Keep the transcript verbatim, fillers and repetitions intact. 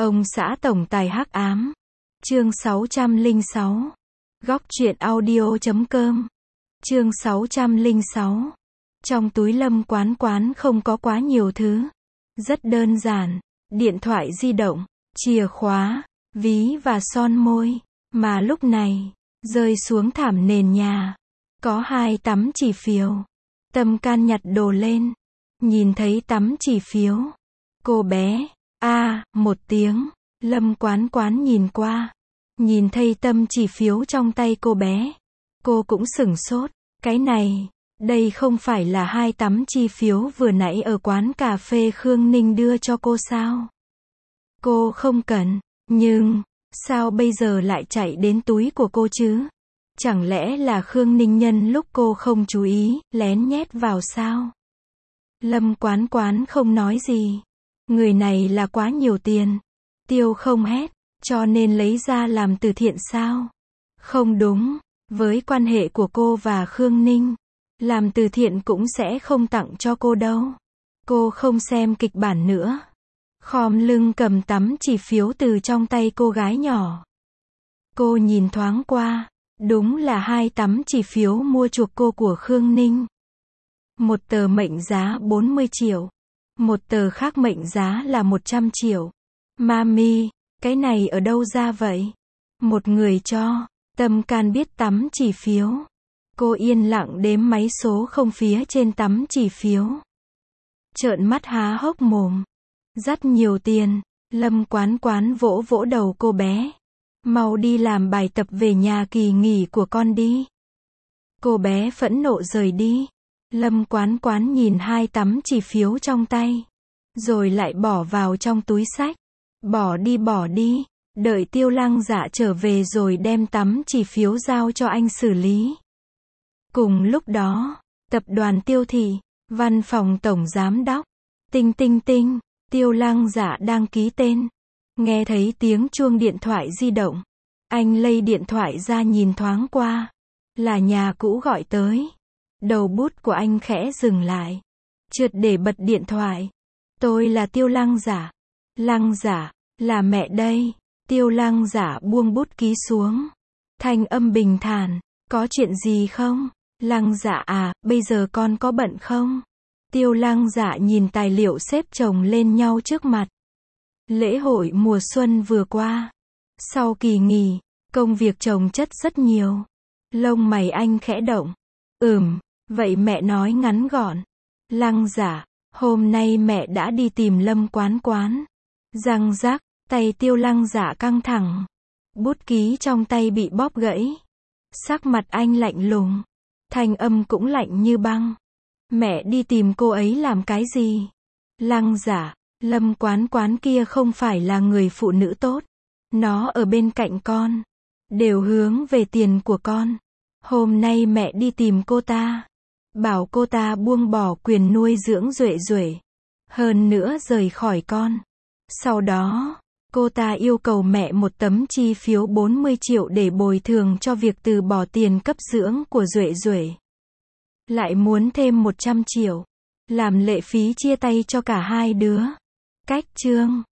Ông xã tổng tài hắc ám. Chương sáu trăm lẻ sáu. Góc truyện audio.com. Chương sáu trăm lẻ sáu. Trong túi Lâm Quán Quán không có quá nhiều thứ. Rất đơn giản. Điện thoại di động, chìa khóa, ví và son môi. Mà lúc này, rơi xuống thảm nền nhà. Có hai tấm chỉ phiếu. Tâm can nhặt đồ lên. Nhìn thấy tấm chỉ phiếu. Cô bé. A, một tiếng. Lâm Quán Quán nhìn qua. Nhìn thấy tấm chỉ phiếu trong tay cô bé. Cô cũng sửng sốt. Cái này, đây không phải là hai tấm chi phiếu vừa nãy ở quán cà phê Khương Ninh đưa cho cô sao? Cô không cần, nhưng, sao bây giờ lại chạy đến túi của cô chứ? Chẳng lẽ là Khương Ninh nhân lúc cô không chú ý, lén nhét vào sao? Lâm Quán Quán không nói gì. Người này là quá nhiều tiền. Tiêu không hết, cho nên lấy ra làm từ thiện sao? Không đúng, với quan hệ của cô và Khương Ninh, làm từ thiện cũng sẽ không tặng cho cô đâu. Cô không xem kịch bản nữa. Khom lưng cầm tấm chỉ phiếu từ trong tay cô gái nhỏ. Cô nhìn thoáng qua, đúng là hai tấm chỉ phiếu mua chuộc cô của Khương Ninh. Một tờ mệnh giá bốn mươi triệu. Một tờ khác mệnh giá là một trăm triệu. Mami, cái này ở đâu ra vậy? Một người cho. Tâm can biết tấm chỉ phiếu. Cô yên lặng đếm máy số không phía trên tấm chỉ phiếu. Trợn mắt há hốc mồm. Rất nhiều tiền. Lâm Quán Quán vỗ vỗ đầu cô bé. Mau đi làm bài tập về nhà kỳ nghỉ của con đi. Cô bé phẫn nộ rời đi. Lâm Quán Quán nhìn hai tấm chỉ phiếu trong tay. Rồi lại bỏ vào trong túi xách. Bỏ đi bỏ đi. Đợi Tiêu Lăng Dạ trở về rồi đem tấm chỉ phiếu giao cho anh xử lý. Cùng lúc đó, tập đoàn Tiêu Thị, văn phòng tổng giám đốc. Tinh tinh tinh, Tiêu Lăng Dạ đang ký tên. Nghe thấy tiếng chuông điện thoại di động. Anh lấy điện thoại ra nhìn thoáng qua. Là nhà cũ gọi tới. Đầu bút của anh khẽ dừng lại. Trượt để bật điện thoại. Tôi là Tiêu Lăng Dạ. Lăng Dạ, là mẹ đây. Tiêu Lăng Dạ buông bút ký xuống. Thanh âm bình thản. Có chuyện gì không? Lăng Dạ à, bây giờ con có bận không? Tiêu Lăng Dạ nhìn tài liệu xếp chồng lên nhau trước mặt. Lễ hội mùa xuân vừa qua. Sau kỳ nghỉ, công việc chồng chất rất nhiều. Lông mày anh khẽ động. Ừm, vậy mẹ nói ngắn gọn. Lăng Dạ, hôm nay mẹ đã đi tìm Lâm Quán Quán. Răng rắc, tay Tiêu Lăng Dạ căng thẳng. Bút ký trong tay bị bóp gãy. Sắc mặt anh lạnh lùng. Thanh âm cũng lạnh như băng. Mẹ đi tìm cô ấy làm cái gì? Lăng Dạ, Lâm Quán Quán kia không phải là người phụ nữ tốt. Nó ở bên cạnh con. Đều hướng về tiền của con. Hôm nay mẹ đi tìm cô ta. Bảo cô ta buông bỏ quyền nuôi dưỡng Duệ Duệ. Hơn nữa rời khỏi con. Sau đó, cô ta yêu cầu mẹ một tấm chi phiếu bốn mươi triệu để bồi thường cho việc từ bỏ tiền cấp dưỡng của Duệ Duệ. Lại muốn thêm một trăm triệu. Làm lệ phí chia tay cho cả hai đứa. Cách chương.